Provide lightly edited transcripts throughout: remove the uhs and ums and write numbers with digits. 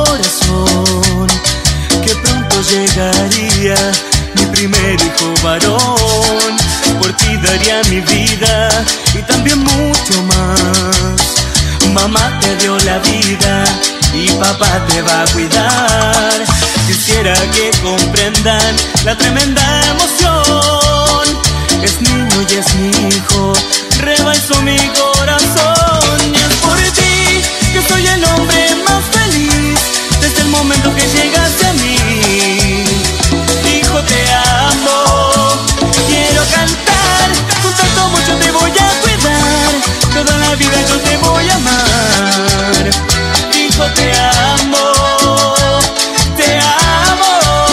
corazón que pronto llegaría mi primer hijo varón. Por ti daría mi vida y también mucho más. Mamá te dio la vida y papá te va a cuidar. Quisiera que comprendan la tremenda emoción. Es niño y es mi hijo, rebalsó mi corazón. Y es por ti que soy el hombre más feliz desde el momento que llegaste a mí. Hijo, te amo, quiero cantar, con tanto mucho te voy a cuidar, toda la vida yo te voy a amar. Hijo, te amo, te amo.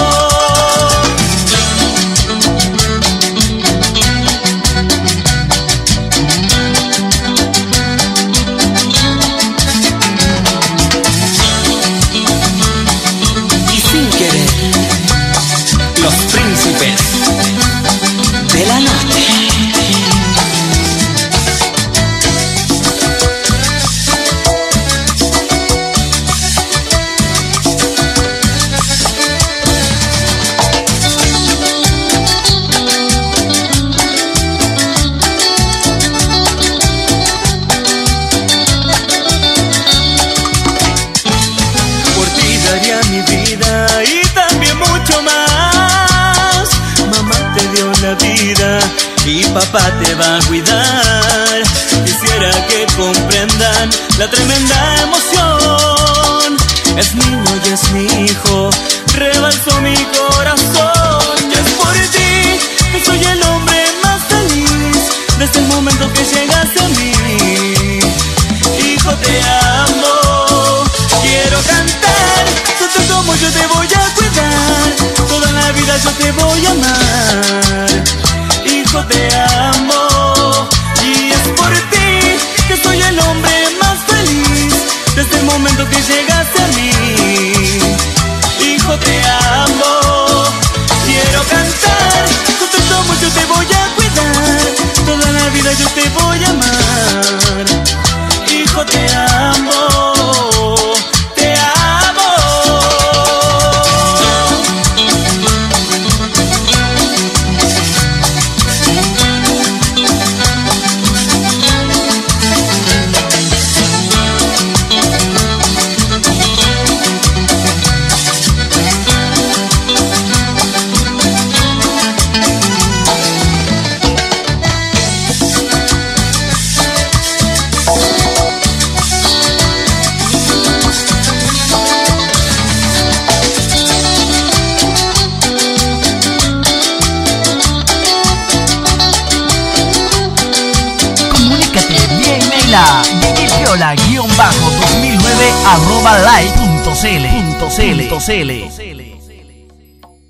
Y sin querer, los príncipes de la noche. Por ti daría mi vida y también mucho más. Mamá te dio la vida y papá te va a cuidar. Quisiera que comprendan la tremenda emoción. Es niño y es mi hijo, rebalsó mi corazón. Y es por ti que soy el hombre más feliz desde el momento que llegaste a mí. Hijo, te amo, quiero cantar, tanto como yo te voy a cuidar, toda la vida yo te voy a amar. Hijo, te amo, y es por ti que soy el hombre más feliz desde el momento que llegaste a mí. Hijo, te amo, quiero cantar, tanto como yo te voy a cuidar, toda la vida yo te voy a amar. Hijo, te amo, te amo. DJPiola_2009 @live.cl